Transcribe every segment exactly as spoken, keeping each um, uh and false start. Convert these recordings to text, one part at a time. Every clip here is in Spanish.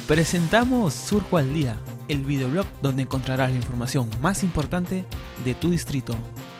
Presentamos Surco al Día, el videoblog donde encontrarás la información más importante de tu distrito.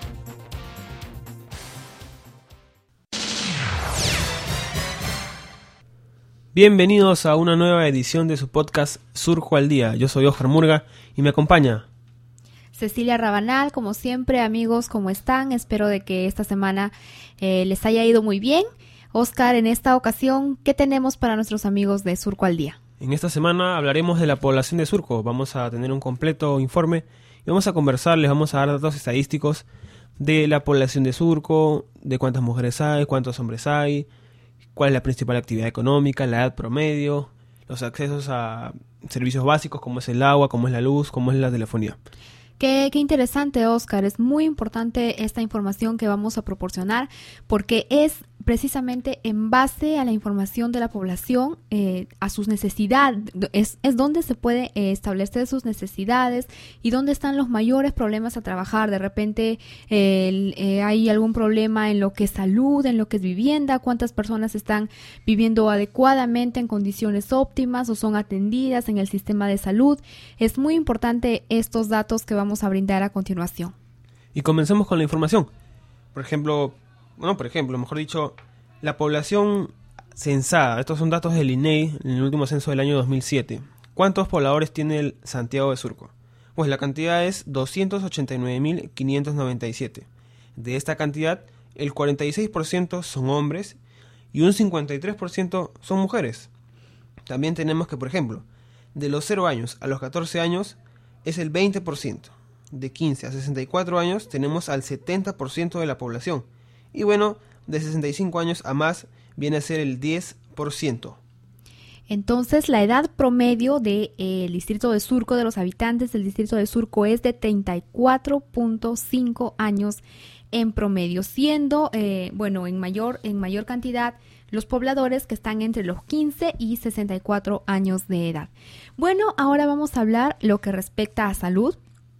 Bienvenidos a una nueva edición de su podcast Surco al Día. Yo soy Oscar Murga y me acompaña Cecilia Rabanal. Como siempre, amigos, ¿cómo están? Espero de que esta semana eh, les haya ido muy bien. Oscar, en esta ocasión, ¿qué tenemos para nuestros amigos de Surco al Día? En esta semana hablaremos de la población de Surco. Vamos a tener un completo informe y vamos a conversar, les vamos a dar datos estadísticos de la población de Surco, de cuántas mujeres hay, cuántos hombres hay, cuál es la principal actividad económica, la edad promedio, los accesos a servicios básicos como es el agua, como es la luz, como es la telefonía. Qué, qué interesante, Oscar. Es muy importante esta información que vamos a proporcionar porque es precisamente en base a la información de la población, eh, a sus necesidades, es, es donde se puede eh, establecer sus necesidades y dónde están los mayores problemas a trabajar. De repente eh, eh, hay algún problema en lo que es salud, en lo que es vivienda, cuántas personas están viviendo adecuadamente en condiciones óptimas o son atendidas en el sistema de salud. Es muy importante estos datos que vamos a brindar a continuación. Y comencemos con la información. Por ejemplo, bueno, por ejemplo, mejor dicho, la población censada. Estos son datos del I N E I en el último censo del año dos mil siete. ¿Cuántos pobladores tiene el Santiago de Surco? Pues la cantidad es doscientos ochenta y nueve mil quinientos noventa y siete. De esta cantidad, el cuarenta y seis por ciento son hombres y un cincuenta y tres por ciento son mujeres. También tenemos que, por ejemplo, de los cero años a los catorce años es el veinte por ciento. De quince a sesenta y cuatro años tenemos al setenta por ciento de la población. Y bueno, de sesenta y cinco años a más viene a ser el diez por ciento. Entonces, la edad promedio del de, eh, distrito de Surco, de los habitantes del distrito de Surco, es de treinta y cuatro punto cinco años en promedio, siendo, eh, bueno, en mayor, en mayor cantidad los pobladores que están entre los quince y sesenta y cuatro años de edad. Bueno, ahora vamos a hablar lo que respecta a salud.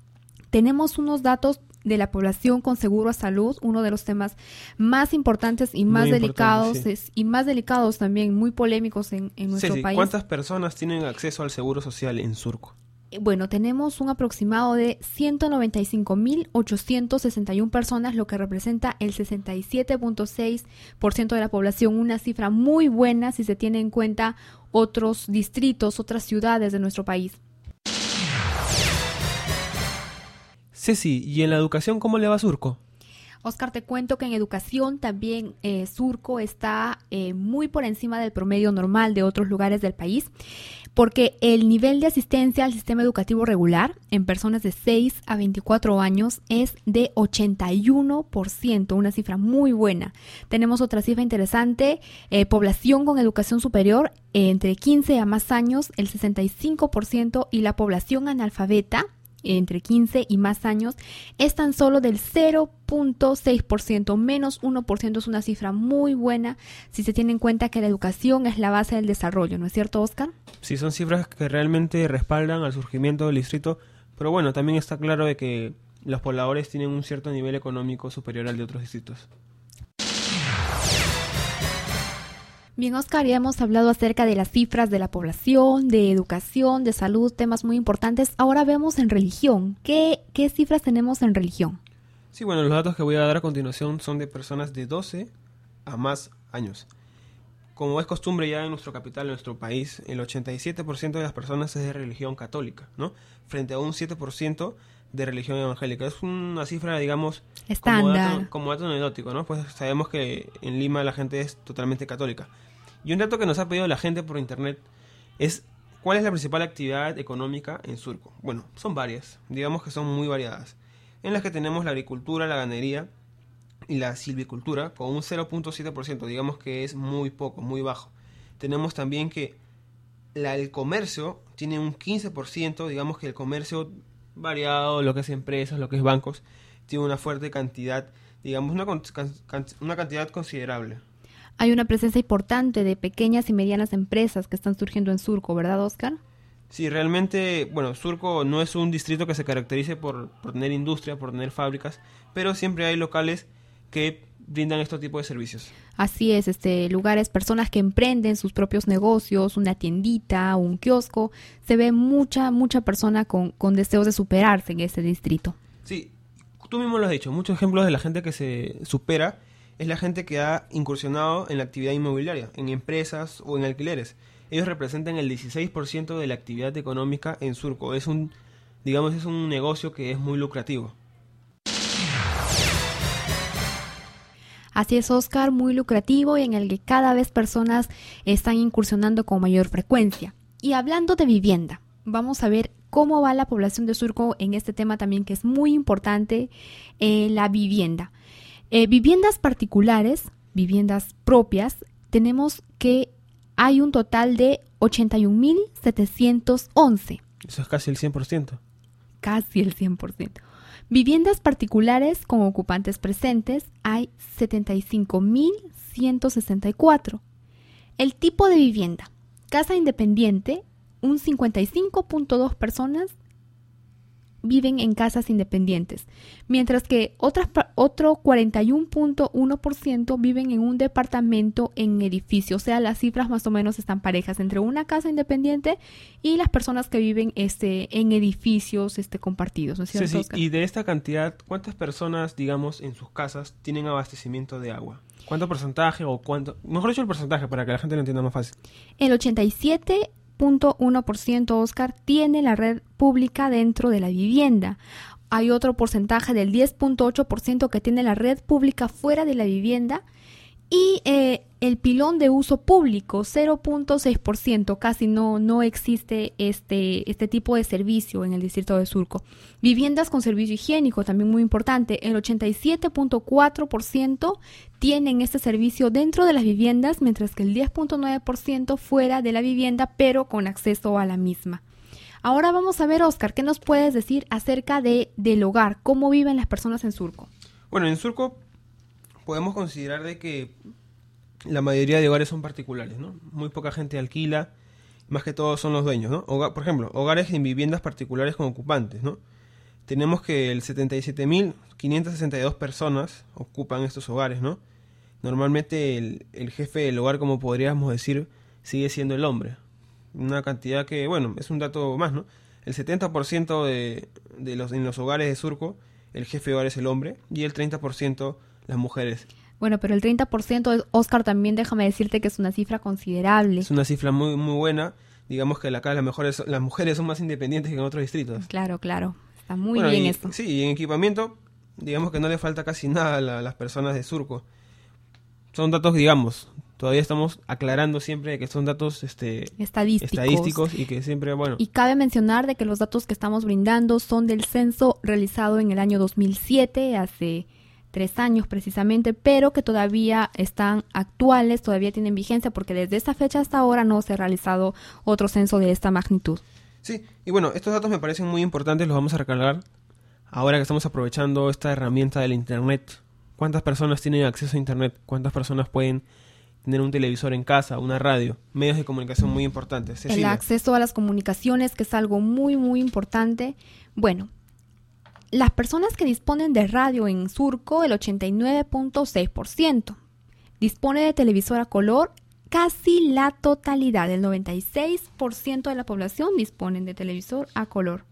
Tenemos unos datos de la población con seguro a salud, uno de los temas más importantes y más muy delicados sí. es, y más delicados también, muy polémicos en, en nuestro sí, sí. país. ¿Cuántas personas tienen acceso al seguro social en Surco? Bueno, tenemos un aproximado de ciento noventa y cinco mil ochocientos sesenta y una personas, lo que representa el sesenta y siete punto seis por ciento de la población, una cifra muy buena si se tiene en cuenta otros distritos, otras ciudades de nuestro país. Ceci, ¿y en la educación cómo le va a Surco? Oscar, te cuento que en educación también eh, Surco está eh, muy por encima del promedio normal de otros lugares del país, porque el nivel de asistencia al sistema educativo regular en personas de seis a veinticuatro años es de ochenta y uno por ciento, una cifra muy buena. Tenemos otra cifra interesante, eh, población con educación superior eh, entre quince a más años, el sesenta y cinco por ciento, y la población analfabeta entre quince y más años es tan solo del cero punto seis por ciento, menos uno por ciento. Es una cifra muy buena si se tiene en cuenta que la educación es la base del desarrollo, ¿no es cierto, Oscar? Sí, son cifras que realmente respaldan al surgimiento del distrito, pero bueno, también está claro de que los pobladores tienen un cierto nivel económico superior al de otros distritos. Bien, Oscar, ya hemos hablado acerca de las cifras de la población, de educación, de salud, temas muy importantes. Ahora vemos en religión. ¿Qué, qué cifras tenemos en religión? Sí, bueno, los datos que voy a dar a continuación son de personas de doce a más años. Como es costumbre ya en nuestro capital, en nuestro país, el ochenta y siete por ciento de las personas es de religión católica, ¿no? Frente a un siete por ciento de religión evangélica. Es una cifra, digamos, estándar, como dato, como dato anecdótico, ¿no? Pues sabemos que en Lima la gente es totalmente católica. Y un dato que nos ha pedido la gente por internet es ¿cuál es la principal actividad económica en Surco? Bueno, son varias, digamos que son muy variadas, en las que tenemos la agricultura, la ganadería y la silvicultura con un cero punto siete por ciento, digamos que es muy poco, muy bajo. Tenemos también que la, el comercio tiene un quince por ciento, digamos que el comercio variado, lo que es empresas, lo que es bancos, tiene una fuerte cantidad, digamos una, una cantidad considerable. Hay una presencia importante de pequeñas y medianas empresas que están surgiendo en Surco, ¿verdad, Oscar? Sí, realmente, bueno, Surco no es un distrito que se caracterice por, por tener industria, por tener fábricas, pero siempre hay locales que brindan este tipo de servicios. Así es, este lugares, personas que emprenden sus propios negocios, una tiendita, un kiosco, se ve mucha, mucha persona con, con deseos de superarse en este distrito. Sí, tú mismo lo has dicho, muchos ejemplos de la gente que se supera es la gente que ha incursionado en la actividad inmobiliaria, en empresas o en alquileres. Ellos representan el dieciséis por ciento de la actividad económica en Surco. Es un, digamos, es un negocio que es muy lucrativo. Así es, Oscar, muy lucrativo y en el que cada vez personas están incursionando con mayor frecuencia. Y hablando de vivienda, vamos a ver cómo va la población de Surco en este tema también que es muy importante, eh, la vivienda. Eh, viviendas particulares, viviendas propias, tenemos que hay un total de ochenta y un mil setecientos once. Eso es casi el cien por ciento. Casi el cien por ciento. Viviendas particulares con ocupantes presentes hay setenta y cinco mil ciento sesenta y cuatro. El tipo de vivienda, casa independiente, un cincuenta y cinco punto dos personas viven en casas independientes, mientras que otras, otro cuarenta y uno punto uno por ciento viven en un departamento en edificio. O sea, las cifras más o menos están parejas entre una casa independiente y las personas que viven este, en edificios este, compartidos, ¿no es cierto, sí, sí. Oscar? Y de esta cantidad, ¿cuántas personas, digamos, en sus casas tienen abastecimiento de agua? ¿Cuánto porcentaje o cuánto? Mejor dicho, el porcentaje para que la gente lo entienda más fácil. El ochenta y siete punto uno por ciento, Oscar, tiene la red pública dentro de la vivienda. Hay otro porcentaje del diez punto ocho por ciento que tiene la red pública fuera de la vivienda y eh, el pilón de uso público, cero punto seis por ciento, casi no, no existe este, este tipo de servicio en el distrito de Surco. Viviendas con servicio higiénico, también muy importante, el ochenta y siete punto cuatro por ciento tienen este servicio dentro de las viviendas, mientras que el diez punto nueve por ciento fuera de la vivienda, pero con acceso a la misma. Ahora vamos a ver, Oscar, ¿qué nos puedes decir acerca de, del hogar? ¿Cómo viven las personas en Surco? Bueno, en Surco podemos considerar de que la mayoría de hogares son particulares, ¿no? Muy poca gente alquila, más que todo son los dueños, ¿no? Hogar, por ejemplo, hogares en viviendas particulares con ocupantes, ¿no? Tenemos que el setenta y siete mil quinientas sesenta y dos personas ocupan estos hogares, ¿no? Normalmente el, el jefe del hogar, como podríamos decir, sigue siendo el hombre. Una cantidad que, bueno, es un dato más, ¿no? El setenta por ciento de, de los, en los hogares de Surco, el jefe de hogar es el hombre y el treinta por ciento las mujeres. Bueno, pero el treinta por ciento, Oscar, también déjame decirte que es una cifra considerable. Es una cifra muy muy buena. Digamos que acá las, mejores, las mujeres son más independientes que en otros distritos. Claro, claro. Está muy bueno, bien y, eso. Sí, y en equipamiento, digamos que no le falta casi nada a, la, a las personas de Surco. Son datos, digamos, todavía estamos aclarando siempre que son datos este, estadísticos. estadísticos y que siempre, bueno... Y cabe mencionar de que los datos que estamos brindando son del censo realizado en el año dos mil siete, hace tres años precisamente, pero que todavía están actuales, todavía tienen vigencia, porque desde esta fecha hasta ahora no se ha realizado otro censo de esta magnitud. Sí, y bueno, estos datos me parecen muy importantes, los vamos a recargar ahora que estamos aprovechando esta herramienta del Internet. ¿Cuántas personas tienen acceso a Internet? ¿Cuántas personas pueden tener un televisor en casa, una radio? Medios de comunicación muy importantes. Cecilia. El acceso a las comunicaciones, que es algo muy, muy importante. Bueno, las personas que disponen de radio en Surco, el ochenta y nueve punto seis por ciento. Dispone de televisor a color, casi la totalidad, el noventa y seis por ciento de la población disponen de televisor a color.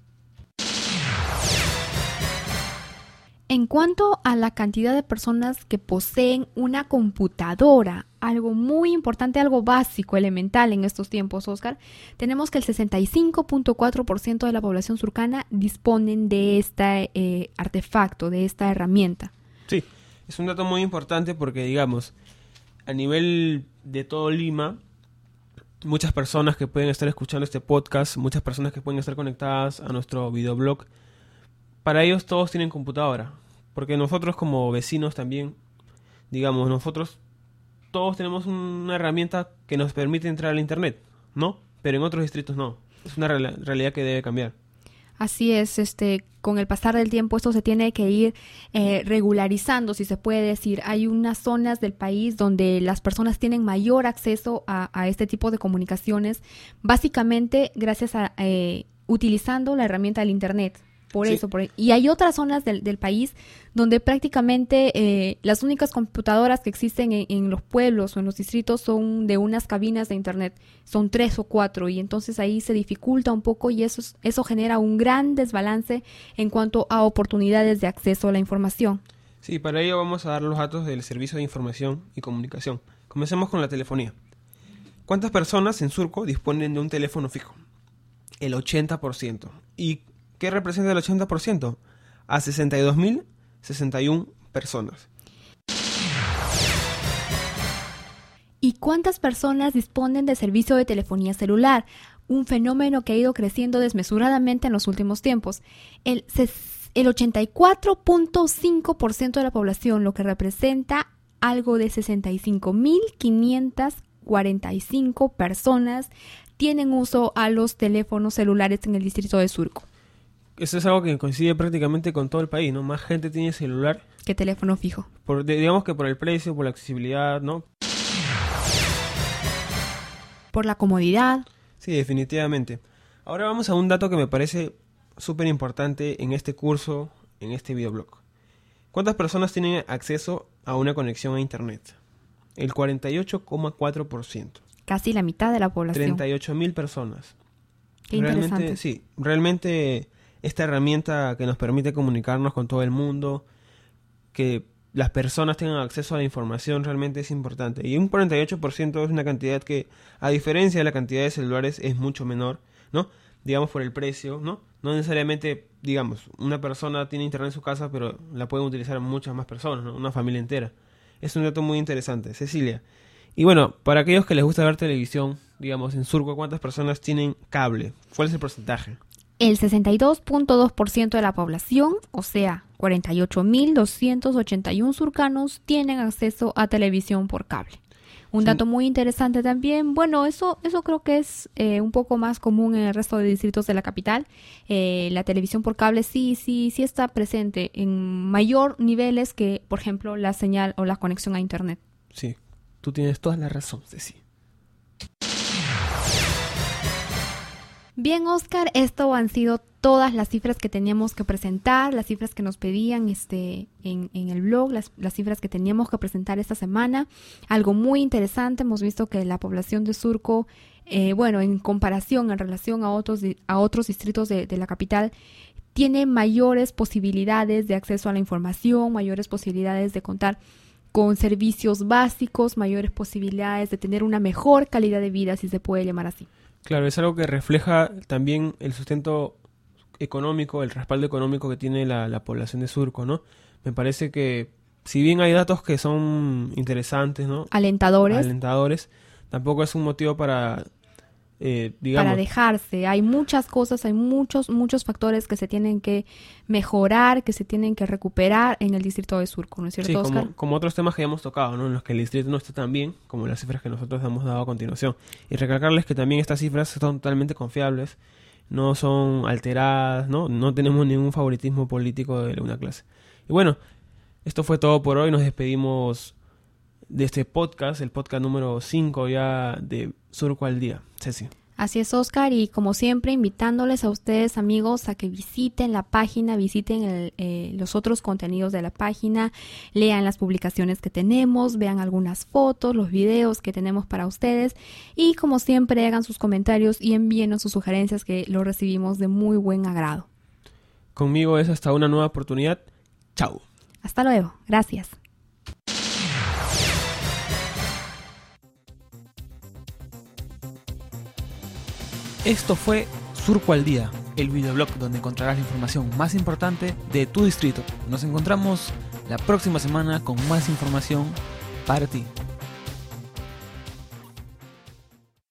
En cuanto a la cantidad de personas que poseen una computadora, algo muy importante, algo básico, elemental en estos tiempos, Oscar, tenemos que el sesenta y cinco punto cuatro por ciento de la población surcana disponen de este eh, artefacto, de esta herramienta. Sí, es un dato muy importante porque, digamos, a nivel de todo Lima, muchas personas que pueden estar escuchando este podcast, muchas personas que pueden estar conectadas a nuestro videoblog, para ellos todos tienen computadora. Porque nosotros como vecinos también, digamos, nosotros todos tenemos una herramienta que nos permite entrar al internet, ¿no? Pero en otros distritos no. Es una real- realidad que debe cambiar. Así es, este, con el pasar del tiempo esto se tiene que ir eh, regularizando, si se puede decir. Hay unas zonas del país donde las personas tienen mayor acceso a, a este tipo de comunicaciones, básicamente gracias a eh, utilizando la herramienta del internet. Por Sí. eso, por y hay otras zonas del, del país donde prácticamente eh, las únicas computadoras que existen en, en los pueblos o en los distritos son de unas cabinas de internet, son tres o cuatro, y entonces ahí se dificulta un poco y eso, es- eso genera un gran desbalance en cuanto a oportunidades de acceso a la información. Sí, para ello vamos a dar los datos del Servicio de Información y Comunicación. Comencemos con la telefonía. ¿Cuántas personas en Surco disponen de un teléfono fijo? El ochenta por ciento. ¿Y qué representa el ochenta por ciento? A sesenta y dos mil sesenta y una personas. ¿Y cuántas personas disponen de servicio de telefonía celular? Un fenómeno que ha ido creciendo desmesuradamente en los últimos tiempos. El, ses- el ochenta y cuatro punto cinco por ciento de la población, lo que representa algo de sesenta y cinco mil quinientas cuarenta y cinco personas, tienen uso a los teléfonos celulares en el distrito de Surco. Eso es algo que coincide prácticamente con todo el país, ¿no? Más gente tiene celular, ¿Qué teléfono fijo? por, de- digamos que por el precio, por la accesibilidad, ¿no? Por la comodidad. Sí, definitivamente. Ahora vamos a un dato que me parece súper importante en este curso, en este videoblog. ¿Cuántas personas tienen acceso a una conexión a internet? El cuarenta y ocho coma cuatro por ciento. Casi la mitad de la población. treinta y ocho mil personas. Qué interesante. Realmente, sí, realmente esta herramienta que nos permite comunicarnos con todo el mundo, que las personas tengan acceso a la información, realmente es importante. Y un cuarenta y ocho por ciento es una cantidad que, a diferencia de la cantidad de celulares, es mucho menor, ¿no? Digamos por el precio, ¿no? No necesariamente, digamos, una persona tiene internet en su casa, pero la pueden utilizar muchas más personas, ¿no? Una familia entera. Es un dato muy interesante. Cecilia. Y bueno, para aquellos que les gusta ver televisión, digamos, en Surco, ¿cuántas personas tienen cable? ¿Cuál es el porcentaje? El sesenta y dos punto dos por ciento de la población, o sea, cuarenta y ocho mil doscientos ochenta y uno surcanos, tienen acceso a televisión por cable. Un Sí. dato muy interesante también, bueno, eso, eso creo que es eh, un poco más común en el resto de distritos de la capital. Eh, la televisión por cable sí, sí, sí está presente en mayor niveles que, por ejemplo, la señal o la conexión a internet. Sí, tú tienes toda la razón, Ceci. Bien, Oscar, esto han sido todas las cifras que teníamos que presentar, las cifras que nos pedían este, en, en el blog, las, las cifras que teníamos que presentar esta semana. Algo muy interesante, hemos visto que la población de Surco, eh, bueno, en comparación, en relación a otros, di- a otros distritos de, de la capital, tiene mayores posibilidades de acceso a la información, mayores posibilidades de contar con servicios básicos, mayores posibilidades de tener una mejor calidad de vida, si se puede llamar así. Claro, es algo que refleja también el sustento económico, el respaldo económico que tiene la, la población de Surco, ¿no? Me parece que, si bien hay datos que son interesantes, ¿no? Alentadores. Alentadores, tampoco es un motivo para, eh, digamos... Para dejarse. Hay muchas cosas, hay muchos, muchos factores que se tienen que mejorar, que se tienen que recuperar en el distrito de Surco, ¿no es cierto, Sí, Oscar? como, como otros temas que ya hemos tocado, ¿no? En los que el distrito no está tan bien como las cifras que nosotros hemos dado a continuación. Y recalcarles que también estas cifras son totalmente confiables, no son alteradas, ¿no? No tenemos ningún favoritismo político de una clase. Y bueno, esto fue todo por hoy. Nos despedimos de este podcast, el podcast número cinco ya de Surco al Día. Ceci. Así es, Oscar, y como siempre, invitándoles a ustedes, amigos, a que visiten la página, visiten el, eh, los otros contenidos de la página, lean las publicaciones que tenemos, vean algunas fotos, los videos que tenemos para ustedes, y como siempre, hagan sus comentarios y envíenos sus sugerencias, que lo recibimos de muy buen agrado. Conmigo es hasta una nueva oportunidad. Chao. Hasta luego. Gracias. Esto fue Surco al Día, el videoblog donde encontrarás la información más importante de tu distrito. Nos encontramos la próxima semana con más información para ti.